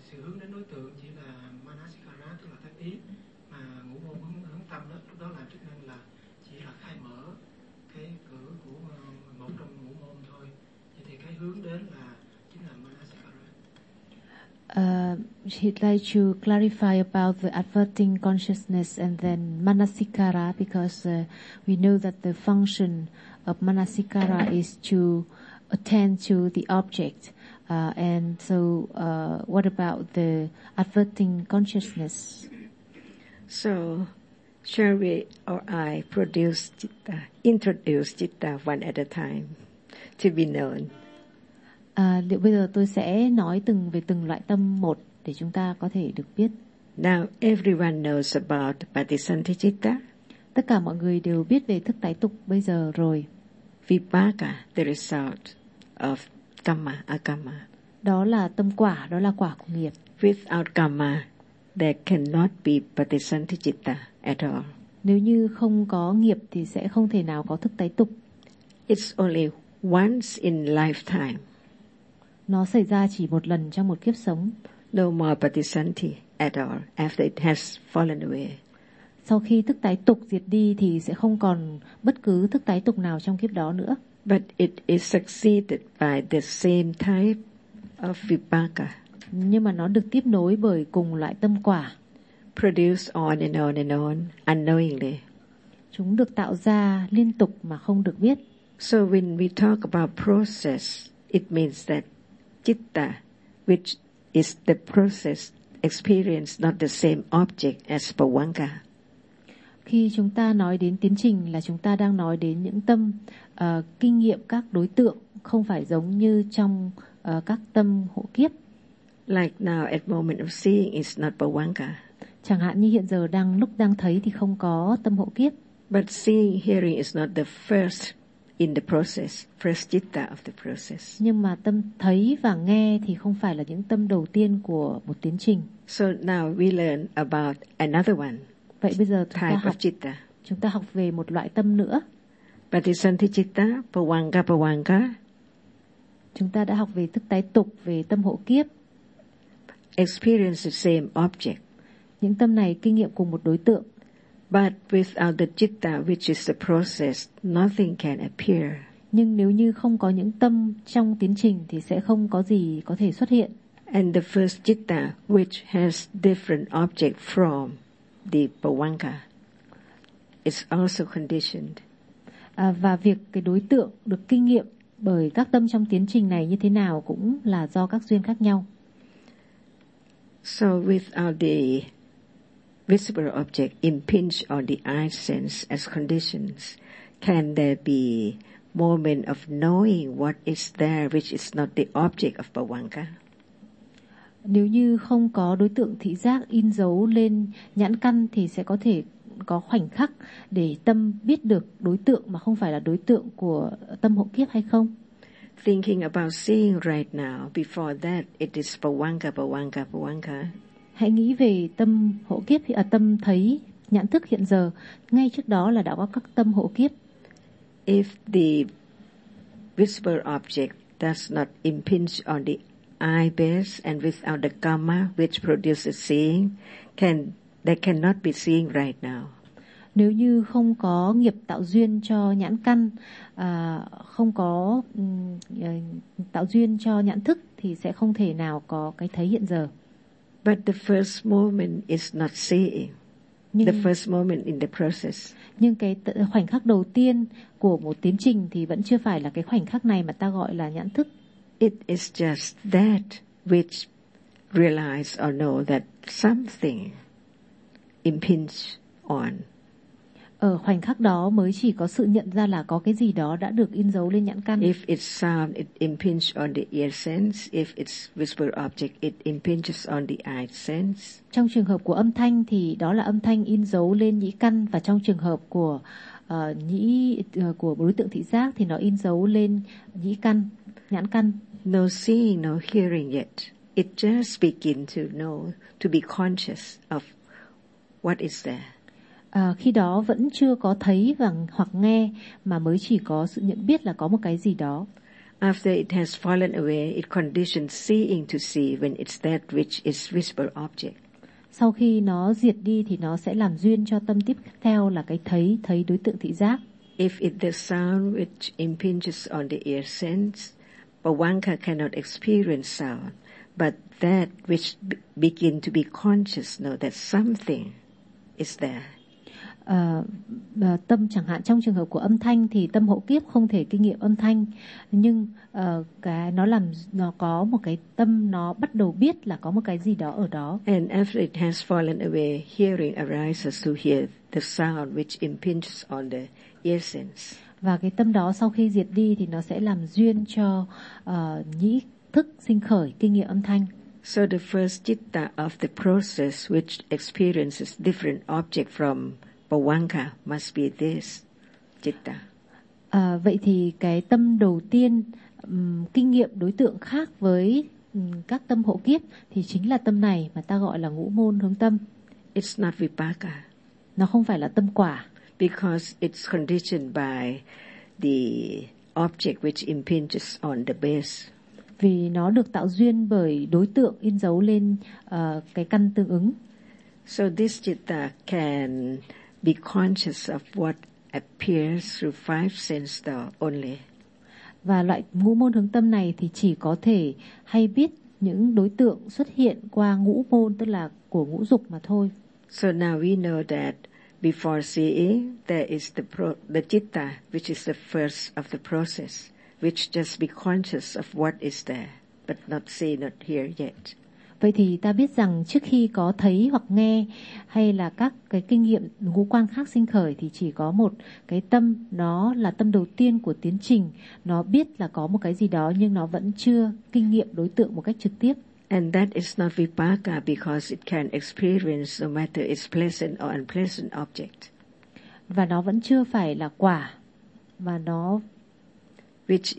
sự hướng đến đối tượng chỉ là manasikara, tức là tác ý, mà ngũ môn hướng tâm đó, lúc đó là chức năng là chỉ là khai mở cái cửa của một trong ngũ môn thôi. Vậy thì cái hướng đến là chính là manasikara. He'd like to clarify about the adverting consciousness and then manasikara, because we know that the function of manasikara is to attend to the object. And so what about the adverting consciousness? So shall we or I introduce Citta one at a time to be known? Bây giờ tôi sẽ nói về từng loại tâm một để chúng ta có thể được biết. Now everyone knows about Patisanti Citta. Tất cả mọi người đều biết về thức tái tục bây giờ rồi. Vipaka, the result of karma, akama. Đó là tâm quả, đó là quả của nghiệp. Without karma, there cannot be Patisanti Citta at all. Nếu như không có nghiệp thì sẽ không thể nào có thức tái tục. It's only once in lifetime. Nó xảy ra chỉ một lần trong một kiếp sống. No more Patisanti at all after it has fallen away. Sau khi thức tái tục diệt đi thì sẽ không còn bất cứ thức tái tục nào trong kiếp đó nữa. But it is succeeded by the same type of vipaka. Nhưng mà nó được tiếp nối bởi cùng loại tâm quả. Produced on and on, unknowingly. Chúng được tạo ra liên tục mà không được biết. So when we talk about process, it means that citta, which is the process, experience not the same object as bhavanga. Khi chúng ta nói đến tiến trình là chúng ta đang nói đến những tâm kinh nghiệm các đối tượng không phải giống như trong các tâm hộ kiếp. Like now at moment of seeing is not bhavanga. Chẳng hạn như hiện giờ lúc đang thấy thì không có tâm hộ kiếp. But seeing, hearing is not the first in the process, first citta of the process. Nhưng mà tâm thấy và nghe thì không phải là những tâm đầu tiên của một tiến trình. So now we learn about another one. Vậy bây giờ chúng ta học về một loại tâm nữa. Patisanti citta, bhavanga. Chúng ta đã học về thức tái tục, về tâm hộ kiếp. Experience the same object. Những tâm này kinh nghiệm cùng một đối tượng. But without the citta, which is the process, nothing can appear. Nhưng nếu như không có những tâm trong tiến trình thì sẽ không có gì có thể xuất hiện. And the first citta, which has different object from the bhavanga, is also conditioned. Và việc cái đối tượng được kinh nghiệm bởi các tâm trong tiến trình này như thế nào cũng là do các duyên khác nhau. So without the visible object impinged on the eye sense as conditions, can there be moment of knowing what is there which is not the object of bhavanga? Nếu như không có đối tượng thị giác in dấu lên nhãn căn thì sẽ có thể có khoảnh khắc để tâm biết được đối tượng mà không phải là đối tượng của tâm hộ kiếp hay không? Thinking about seeing right now, before that it is bhavanga. Hãy nghĩ về tâm hộ kiếp, tâm thấy nhãn thức hiện giờ. Ngay trước đó là đã có các tâm hộ kiếp. If the visible object does not impinge on the eye base and without the karma which produces seeing, there cannot be seeing right now. Nếu như không có nghiệp tạo duyên cho nhãn căn, không có tạo duyên cho nhãn thức thì sẽ không thể nào có cái thấy hiện giờ. But the first moment is not seeing. The first moment in the process. Nhưng cái khoảnh khắc đầu tiên của một tiến trình thì vẫn chưa phải là cái khoảnh khắc này mà ta gọi là nhãn thức. It is just that which realize or know that something impinge on. Ở khoảnh khắc đó mới chỉ có sự nhận ra là có cái gì đó đã được in dấu lên nhãn căn. If it's sound, it impinges on the ear sense. If it's visible object, it impinges on the eye sense. Trong trường hợp của âm thanh thì đó là âm thanh in dấu lên nhĩ căn, và trong trường hợp của của đối tượng thị giác thì nó in dấu lên nhĩ căn, nhãn căn. No seeing, no hearing yet. It just begin to know, to be conscious of what is there. Khi đó vẫn chưa có thấy hoặc nghe mà mới chỉ có sự nhận biết là có một cái gì đó. After it has fallen away, it conditions seeing to see when it's that which is visible object. Sau khi nó diệt đi thì nó sẽ làm duyên cho tâm tiếp theo là cái thấy đối tượng thị giác. If it's the sound which impinges on the ear sense, Bhavanka cannot experience sound, but that which begin to be conscious know that something is there. Tâm chẳng hạn trong trường hợp của âm thanh thì tâm hộ kiếp không thể kinh nghiệm âm thanh, nhưng cái nó có một cái tâm nó bắt đầu biết là có một cái gì đó ở đó. And after it has fallen away, hearing arises to hear the sound which impinges on the ear sense. Và cái tâm đó sau khi diệt đi thì nó sẽ làm duyên cho nhĩ thức sinh khởi kinh nghiệm âm thanh. So the first citta of the process which experiences different object from Bhavanka must be this citta. Vậy thì cái tâm đầu tiên kinh nghiệm đối tượng khác với các tâm hộ kiếp thì chính là tâm này mà ta gọi là ngũ môn hướng tâm. It's not vipaka. Nó không phải là tâm quả. Because it's conditioned by the object which impinges on the base. Vì nó được tạo duyên bởi đối tượng in dấu lên cái căn tương ứng. So this citta can be conscious of what appears through five sense door only. Và loại ngũ môn hướng tâm này thì chỉ có thể hay biết những đối tượng xuất hiện qua ngũ môn, tức là của ngũ dục mà thôi. So now we know that before seeing, there is the citta, which is the first of the process, which just be conscious of what is there, but not see, not hear yet. Vậy thì ta biết rằng trước khi có thấy hoặc nghe hay là các cái kinh nghiệm ngũ quan khác sinh khởi thì chỉ có một cái tâm, nó là tâm đầu tiên của tiến trình. Nó biết là có một cái gì đó nhưng nó vẫn chưa kinh nghiệm đối tượng một cách trực tiếp. And that is not vipaka because it can experience no matter it's pleasant or unpleasant object. Và nó vẫn chưa phải là quả, và nó which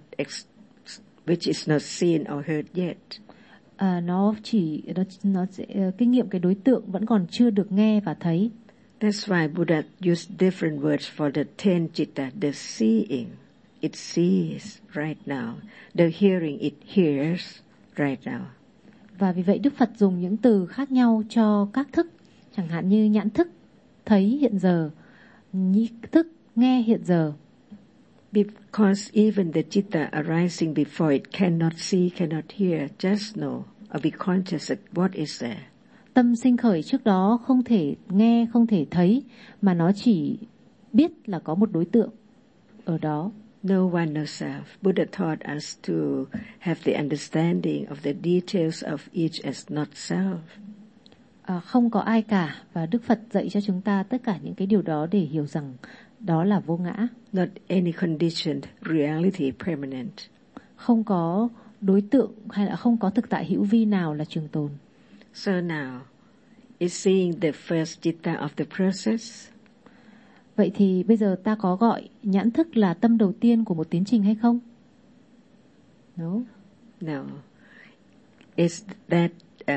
is not seen or heard yet. Nó sẽ kinh nghiệm cái đối tượng vẫn còn chưa được nghe và thấy. That's why Buddha used different words for the 10 citta. The seeing, it sees right now. The hearing, it hears right now. Và vì vậy Đức Phật dùng những từ khác nhau cho các thức, chẳng hạn như nhãn thức thấy hiện giờ, nhĩ thức nghe hiện giờ. Because even the citta arising before it cannot see, cannot hear, just know or be conscious that what is there. Tâm sinh khởi trước đó không thể nghe, không thể thấy, mà nó chỉ biết là có một đối tượng ở đó. No one, no self. Buddha taught us to have the understanding of the details of each as not self. Không có ai cả, và Đức Phật dạy cho chúng ta tất cả những cái điều đó để hiểu rằng đó là vô ngã. Not any conditioned reality permanent. Không có đối tượng hay là không có thực tại hữu vi nào là trường tồn. So now, is seeing the first citta of the process? Vậy thì bây giờ ta có gọi nhãn thức là tâm đầu tiên của một tiến trình hay không? No. No. Is that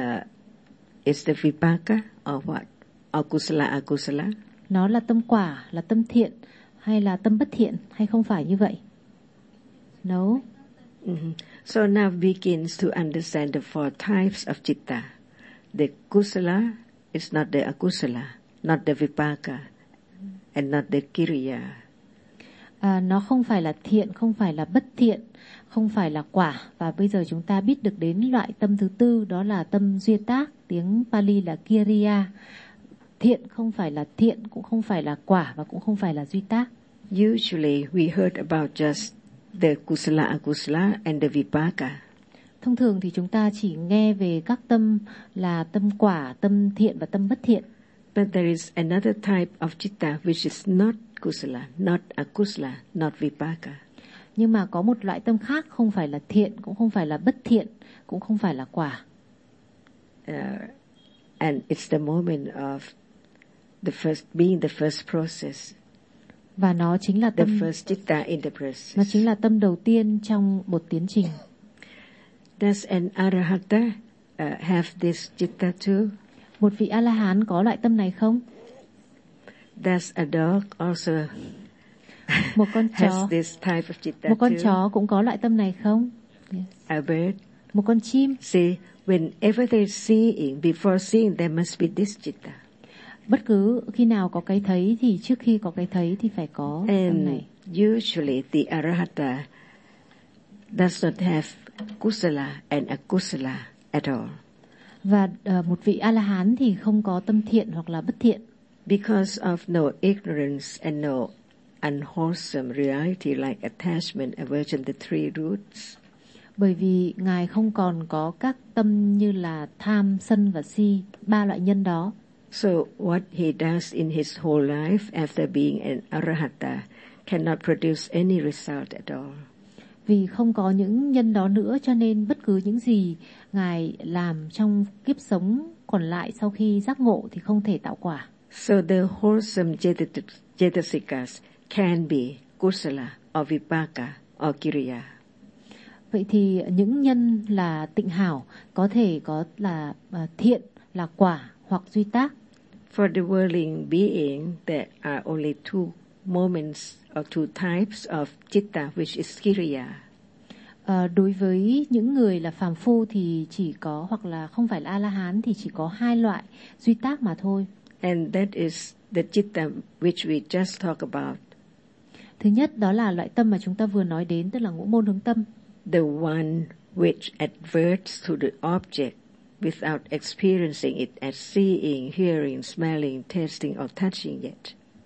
is the vipaka or what? Akusala, akusala? Nó là tâm quả, là tâm thiện hay là tâm bất thiện hay không phải như vậy? No. Mm-hmm. So now begins to understand the four types of citta. The kusala is not the akusala, not the vipaka, and not the kiriya. Nó không phải là thiện, không phải là bất thiện, không phải là quả. Và bây giờ chúng ta biết được đến loại tâm thứ tư, đó là tâm duy tác, tiếng Pali là kiriya. Thiện không phải là thiện, cũng không phải là quả, và cũng không phải là duy tác. Usually we heard about just the kusala, akusala and the vipaka. Thông thường thì chúng ta chỉ nghe về các tâm là tâm quả, tâm thiện và tâm bất thiện. But there is another type of citta which is not kusala, not akusala, not vipaka. Nhưng mà có một loại tâm khác không phải là thiện, cũng không phải là bất thiện, cũng không phải là quả. And it's the moment of the first being the first process. Và nó chính là tâm, the first citta in the process. Nó chính là tâm đầu tiên trong một tiến trình. Does an arahata have this citta too? Một vị A-la-hán có loại tâm này không? Does a dog also Một con has chó, this type of citta một con too? chó cũng có loại tâm này không? Yes. A bird. Một con chim. See, whenever they're seeing, before seeing, there must be this citta. Bất cứ khi nào có cái thấy thì trước khi có cái thấy thì phải có tâm And này. usually the arahata does not have kusala and akusala at all. Và một vị A-la-hán thì không có tâm thiện hoặc là bất thiện. Because of no ignorance and no unwholesome reality like attachment, aversion, the three roots. Bởi vì Ngài không còn có các tâm như là tham, sân và si, ba loại nhân đó. So what he does in his whole life after being an arahata cannot produce any result at all. Vì không có những nhân đó nữa cho nên bất cứ những gì Ngài làm trong kiếp sống còn lại sau khi giác ngộ thì không thể tạo quả. So the wholesome cetasikas can be kusala or vipaka or kiriya. Vậy thì những nhân là tịnh hảo có thể có là thiện, là quả hoặc duy tác. For the worldling being, there are only two moments or two types of citta, which is kiriya. Đối với những người là phàm phu thì chỉ có, hoặc là không phải là A-la-hán thì chỉ có hai loại duy tác mà thôi. And that is the citta which we just talked about. Thứ nhất đó là loại tâm mà chúng ta vừa nói đến, tức là ngũ môn hướng tâm. The one which adverts to the object without experiencing it as seeing, hearing, smelling, tasting or touching yet.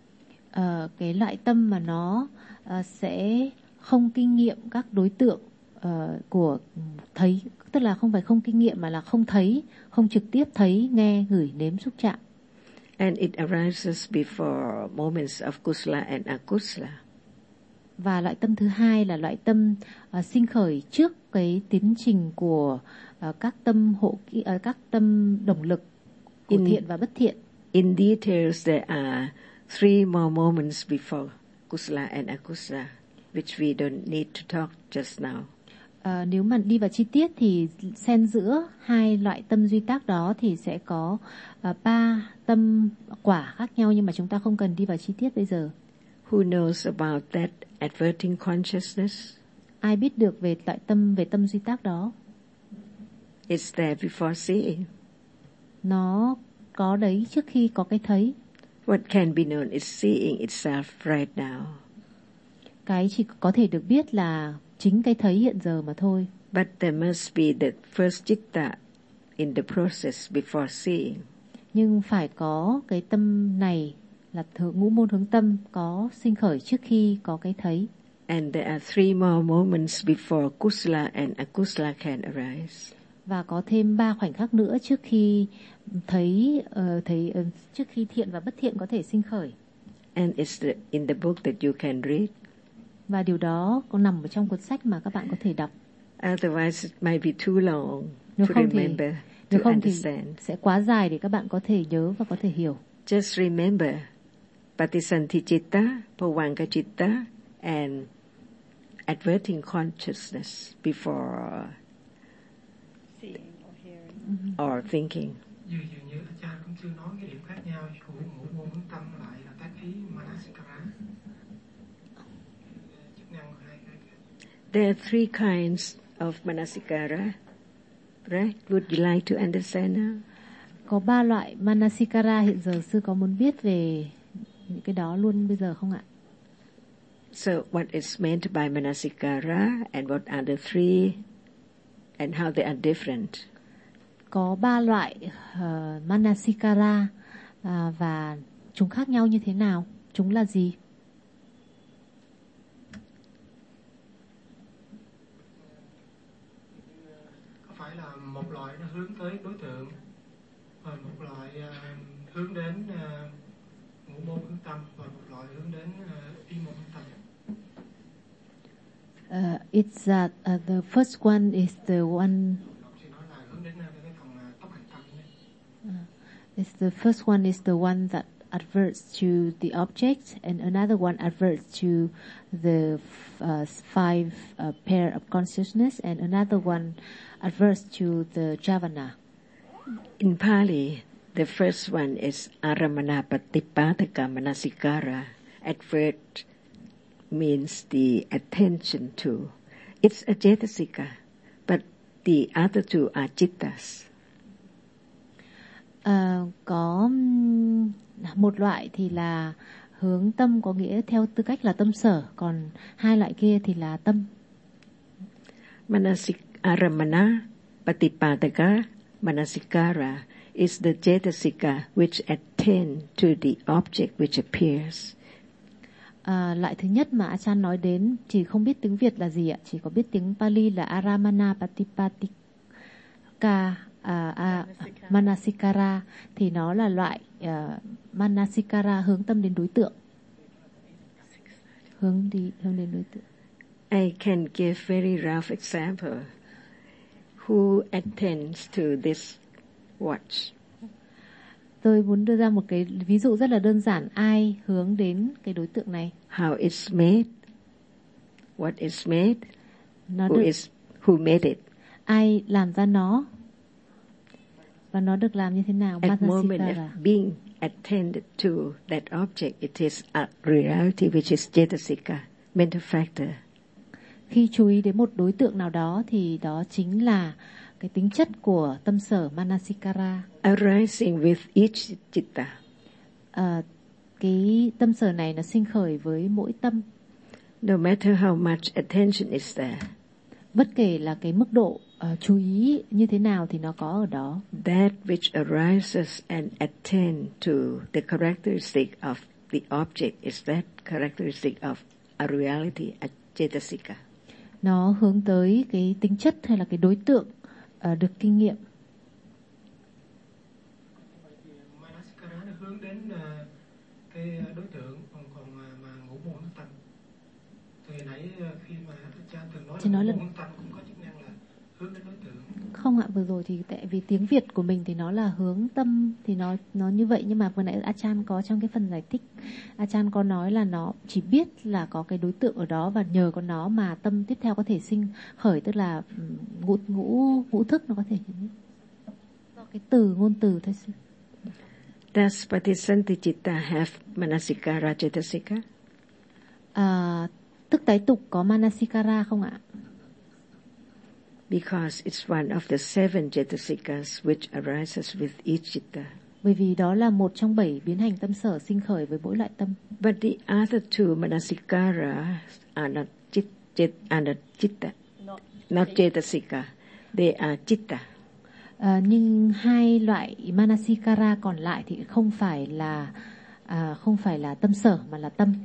Cái loại tâm mà nó sẽ không kinh nghiệm các đối tượng của thấy, tức là không phải không kinh nghiệm mà là không thấy, không trực tiếp thấy, nghe, ngửi, nếm, xúc chạm. And it arises before moments of kusala and akusala. Và loại tâm thứ hai là loại tâm sinh khởi trước cái tiến trình của các tâm các tâm động lực của thiện và bất thiện. In details, there are three more moments before kusala and akusala, which we don't need to talk just now. Nếu mà đi vào chi tiết thì xen giữa hai loại tâm duy tác đó thì sẽ có ba tâm quả khác nhau, nhưng mà chúng ta không cần đi vào chi tiết bây giờ. Who knows about that adverting consciousness? Ai biết được về loại tâm, về tâm duy tác đó? It's there before seeing. Nó có đấy trước khi có cái thấy. What can be known is seeing itself right now. Cái chỉ có thể được biết là chính cái thấy hiện giờ mà thôi. But there must be the first citta in the process before seeing. Nhưng phải có cái tâm này là ngũ môn hướng tâm có sinh khởi trước khi có cái thấy. And there are three more moments before kusala and akusala can arise. Và có thêm 3 khoảnh khắc nữa trước khi trước khi thiện và bất thiện có thể sinh khởi. And it's in the book that you can read. Và điều đó có nằm ở trong cuốn sách mà các bạn có thể đọc. Otherwise it might be too long Nếu to không remember, thì to understand. Sẽ quá dài để các bạn có thể nhớ và có thể hiểu. Just remember Patisanti citta, Pavanga citta, and adverting consciousness before seeing or hearing. Or thinking. Dường như cha cũng chưa nói cái điểm khác nhau của ngũ môn hướng tâm lại là tác ý manasikara. Chức năng của hai cái. There are three kinds of manasikara. Right? Would you like to understand now? Có 3 loại manasikara, hiện giờ sư có muốn biết về những cái đó luôn bây giờ không ạ? So what is meant by manasikara and what are the three and how they are different? Có 3 loại manasikara và chúng khác nhau như thế nào? Chúng là gì? Có phải là một loại nó hướng tới đối tượng và một loại hướng đến ngũ môn hướng tâm và một loại hướng đến ý môn hướng tâm? It's that the first one is the one. It's the first one is the one that adverts to the object, and another one adverts to the 5 pair of consciousness, and another one adverts to the javana. In Pali, the first one is Aramana Patipataka Manasikara, advert means the attention to. It's a Cetasika, but the other two are Chittas. Có một loại thì là hướng tâm, có nghĩa theo tư cách là tâm sở, còn hai loại kia thì là tâm. Manasikaramana Patipataka Manasikara is the Cetasika which attend to the object which appears. Loại thứ nhất mà Achan nói đến chỉ không biết tiếng Việt là gì ạ, chỉ có biết tiếng Pali là Aramana Patipatika Manasikara, thì nó là loại Manasikara hướng tâm đến đối tượng, hướng đến đối tượng. I can give very rough example. Who attends to this watch? Tôi muốn đưa ra một cái ví dụ rất là đơn giản. Ai hướng đến cái đối tượng này? How it's made? What is made? Nó Who made it? Ai làm ra nó? Và nó được làm như thế nào? At moment of being attended to that object, it is a reality which is Cetasika, mental factor. Khi chú ý đến một đối tượng nào đó thì đó chính là cái tính chất của tâm sở Manasikara. Arising with each chitta. Cái tâm sở này nó sinh khởi với mỗi tâm. No matter how much attention is there. Bất kể là cái mức độ chú ý như thế nào thì nó có ở đó. That which arises and attend to the characteristic of the object is that characteristic of a reality, a Cetasika. Nó hướng tới cái tính chất hay là cái đối tượng được kinh nghiệm. Manasikara nó hướng đến cái đối tượng, còn mà ngũ môn tâm. Từ nãy khi mà cha từng nói là ngũ môn tâm cũng có chức năng là hướng đến đối tượng. Không ạ, vừa rồi thì tại vì tiếng Việt của mình thì nó là hướng tâm thì nó như vậy, nhưng mà vừa nãy Achan có trong cái phần giải thích, Achan có nói là nó chỉ biết là có cái đối tượng ở đó và nhờ có nó mà tâm tiếp theo có thể sinh khởi, tức là ngũ thức nó có thể do cái từ ngôn từ thôi. Does Patisanti Chitta have Manasikara Cetasika? Tức tái tục có Manasikara không ạ? Because it's one of the 7 Cetasikas which arises with each chitta. Bởi vì đó là một trong 7 biến hành tâm sở sinh khởi với mỗi loại tâm. But the other two Manasikara are not chitta, not Cetasika. They are chitta. Nhưng hai loại Manasikara còn lại thì không phải là tâm sở mà là tâm.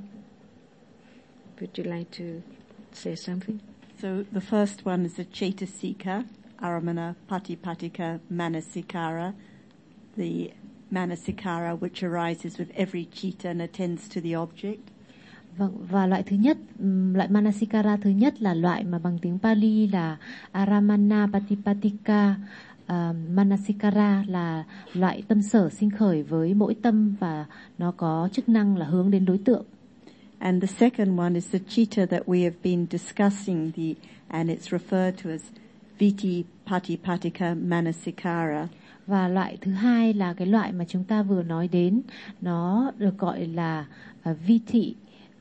Would you like to say something? So the first one is a Cetasika, Aramana Patipatika Manasikara, the Manasikara which arises with every chitta and attends to the object. Và loại thứ nhất, loại Manasikara thứ nhất là loại mà bằng tiếng Pali là Aramana Patipatika Manasikara, là loại tâm sở sinh khởi với mỗi tâm và nó có chức năng là hướng đến đối tượng. And the second one is the chitta that we have been discussing, and it's referred to as Viti Patipatika Manasikara. Và loại thứ hai là cái loại mà chúng ta vừa nói đến, nó được gọi là Viti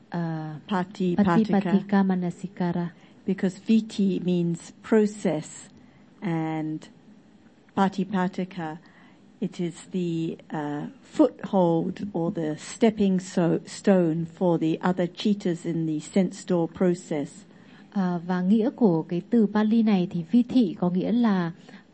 Patipatika Manasikara. Because Viti means process and Patipatika, it is the foothold or the stepping stone for the other chittas in the sense door process. Và nghĩa của cái từ Pali này thì vi thị có nghĩa là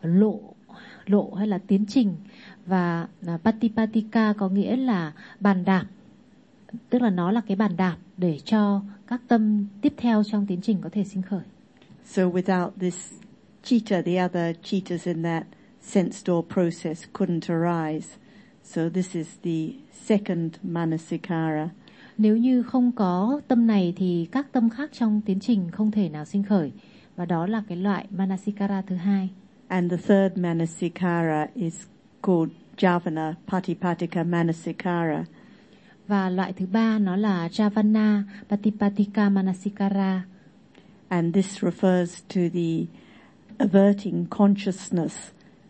lộ hay là tiến trình, và Patipatika có nghĩa là bàn đạp, tức là nó là cái bàn đạp để cho các tâm tiếp theo trong tiến trình có thể sinh khởi. So without this chitta, the other chittas in that sense door process couldn't arise. So this is the second Manasikara. Nếu như không có tâm này thì các tâm khác trong tiến trình không thể nào sinh khởi, và đó là cái loại Manasikara thứ hai. And the third Manasikara is called Javana Patipatika Manasikara. Và loại thứ ba nó là Javana Patipatika Manasikara. And this refers to the averting consciousness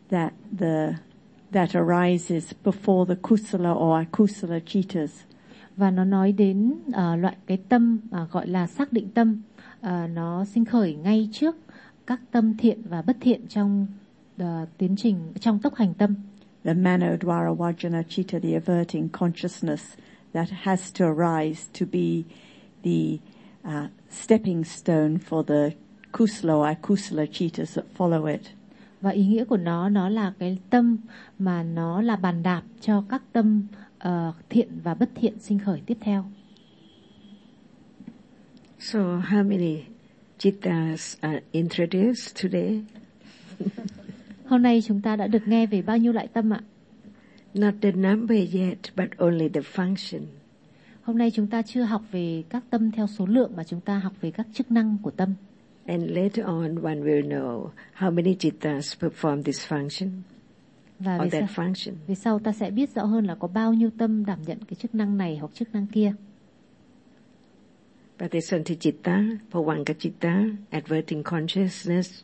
that arises before the kusala or akusala chittas. Và nó nói đến loại cái tâm gọi là xác định tâm, nó sinh khởi ngay trước các tâm thiện và bất thiện trong tiến trình, trong tốc hành tâm. The Manodwara Vajana Chitta, the averting consciousness that has to arise to be the stepping stone for the kusala or akusala chittas that follow it. Và ý nghĩa của nó là cái tâm mà nó là bàn đạp cho các tâm thiện và bất thiện sinh khởi tiếp theo. So how many chittas are introduced today? Hôm nay chúng ta đã được nghe về bao nhiêu loại tâm ạ? Not the number yet, but only the function. Hôm nay chúng ta chưa học về các tâm theo số lượng mà chúng ta học về các chức năng của tâm. And later on one will know how many chittas perform this function Và or that function. về sau ta sẽ biết rõ hơn là có bao nhiêu tâm đảm nhận cái chức năng này hoặc chức năng kia. Patisanti chitta, Bhavanga chitta, adverting consciousness,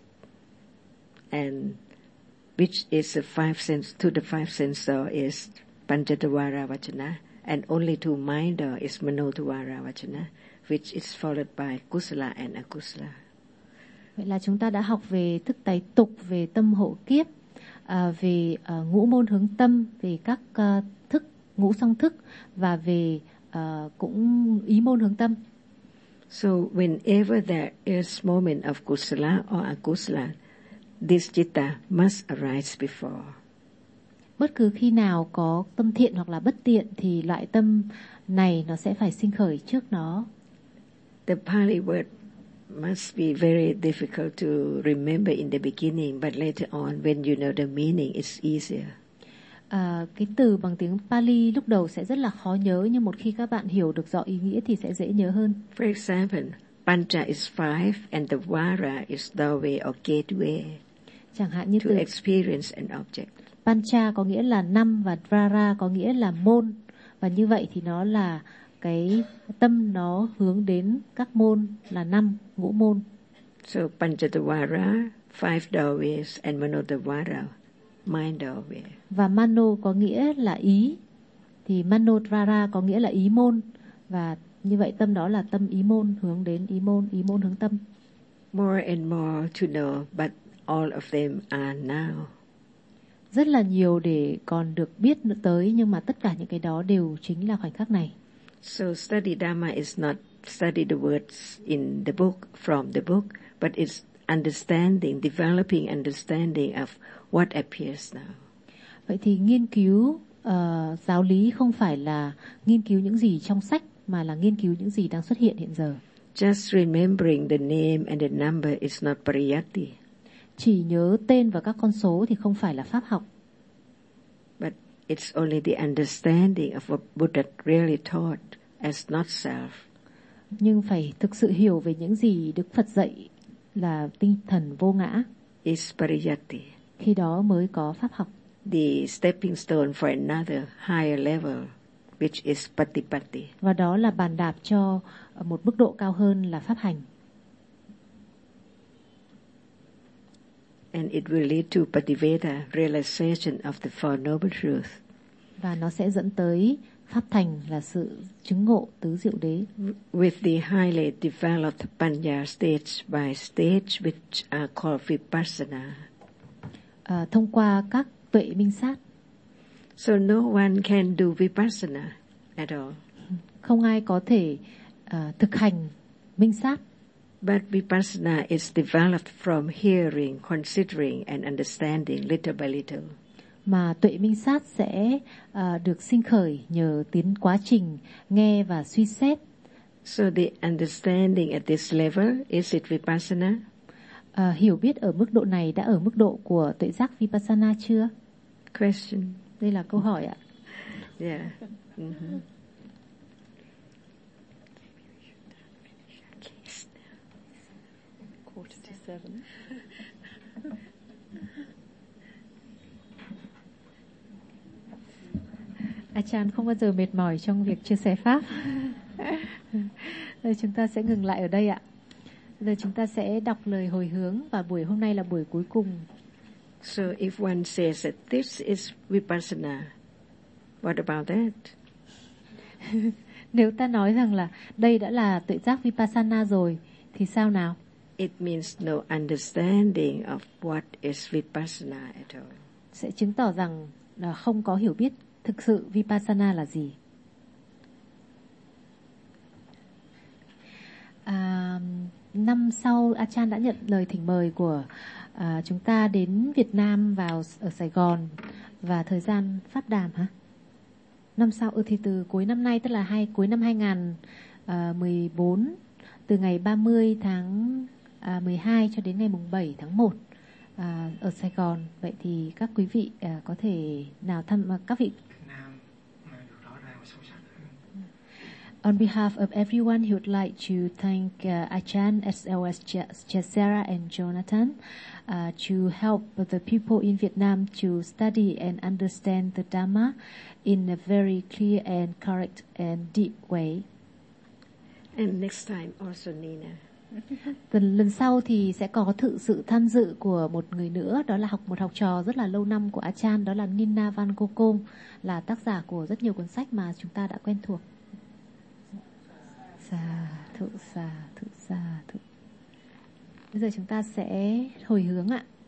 and which is the five sense door is Panchadwara Vajana, and only to mind door is Manodwara Vajana, which is followed by Kusala and Akusala. Vậy là chúng ta đã học về thức tái tục, về tâm hộ kiếp, về ngũ môn hướng tâm, về các thức, ngũ song thức và về cũng ý môn hướng tâm. So whenever there is moment of Kusala or Akusala, this chitta must arise before. Bất cứ khi nào có tâm thiện hoặc là bất thiện thì loại tâm này nó sẽ phải sinh khởi trước nó. The Pali word must be very difficult to remember in the beginning, but later on when you know the meaning it's easier. Cái từ bằng tiếng Pali lúc đầu sẽ rất là khó nhớ, nhưng một khi các bạn hiểu được rõ ý nghĩa thì sẽ dễ nhớ hơn. For example, Pancha is 5 and the Vara is doorway or gateway Chẳng hạn như to từ experience an object. Pancha có nghĩa là 5 và Dvara có nghĩa là môn. Và như vậy thì nó là cái tâm nó hướng đến các môn là 5, ngũ môn. So Panchadvara, 5 doorways, and Manodvara, mind doorway. Và Mano có nghĩa là ý, thì Manodvara có nghĩa là ý môn. Và như vậy tâm đó là tâm ý môn, hướng đến ý môn hướng tâm. More and more to know, but all of them are now. Rất là nhiều để còn được biết nữa tới, nhưng mà tất cả những cái đó đều chính là khoảnh khắc này. So study Dhamma is not study the words in the book, from the book, but it's understanding, developing understanding of what appears now. Vậy thì nghiên cứu giáo lý không phải là nghiên cứu những gì trong sách, mà là nghiên cứu những gì đang xuất hiện hiện giờ. Just remembering the name and the number is not pariyatti. Chỉ nhớ tên và các con số thì không phải là pháp học. But it's only the understanding of what Buddha really taught as not self. Nhưng phải thực sự hiểu về những gì Đức Phật dạy là tinh thần vô ngã. Is pariyatti. Khi đó mới có pháp học. The stepping stone for another higher level, which is patipatti. Và đó là bàn đạp cho một mức độ cao hơn là pháp hành. And it will lead to Pativeda, realization of the Four Noble Truths. Và nó sẽ dẫn tới pháp thành là sự chứng ngộ tứ diệu đế. With the highly developed Panya stage by stage, which are called Vipassana. Thông qua các tuệ minh sát. So no one can do Vipassana at all. Không ai có thể thực hành minh sát. But Vipassana is developed from hearing, considering and understanding little by little. Mà tuệ minh sát sẽ được sinh khởi nhờ quá trình nghe và suy xét. So the understanding at this level, is it Vipassana? Hiểu biết ở mức độ này đã ở mức độ của tuệ giác Vipassana chưa? Question. Đây là câu hỏi ạ. Yeah. Mm-hmm. Achan không bao giờ mệt mỏi trong việc chia sẻ pháp. Rồi chúng ta sẽ ngừng lại ở đây ạ. Giờ chúng ta sẽ đọc lời hồi hướng và buổi hôm nay là buổi cuối cùng. So if one says that this is Vipassana, what about that? Nếu ta nói rằng là đây đã là tuệ giác Vipassana rồi thì sao nào? It means no understanding of what is Vipassana at all. Sẽ chứng tỏ rằng là không có hiểu biết thực sự Vipassana là gì. Năm sau Achan đã nhận lời thỉnh mời của chúng ta đến Việt Nam ở Sài Gòn và thời gian pháp đàm hả? Năm sau thì từ cuối năm nay, tức là cuối năm 2014, từ ngày 30 tháng 12 cho đến ngày mùng 7 tháng 1 ở Sài Gòn. Vậy thì các quý vị có thể nào các vị On behalf of everyone, he would like to thank Achan as well as Sarah and Jonathan to help the people in Vietnam to study and understand the Dhamma in a very clear and correct and deep way. And next time also Nina. Lần sau thì sẽ có sự tham dự của một người nữa, đó là một học trò rất là lâu năm của Achan, đó là Nina Van Kokom, là tác giả của rất nhiều cuốn sách mà chúng ta đã quen thuộc. Sa thụ. Bây giờ chúng ta sẽ hồi hướng ạ.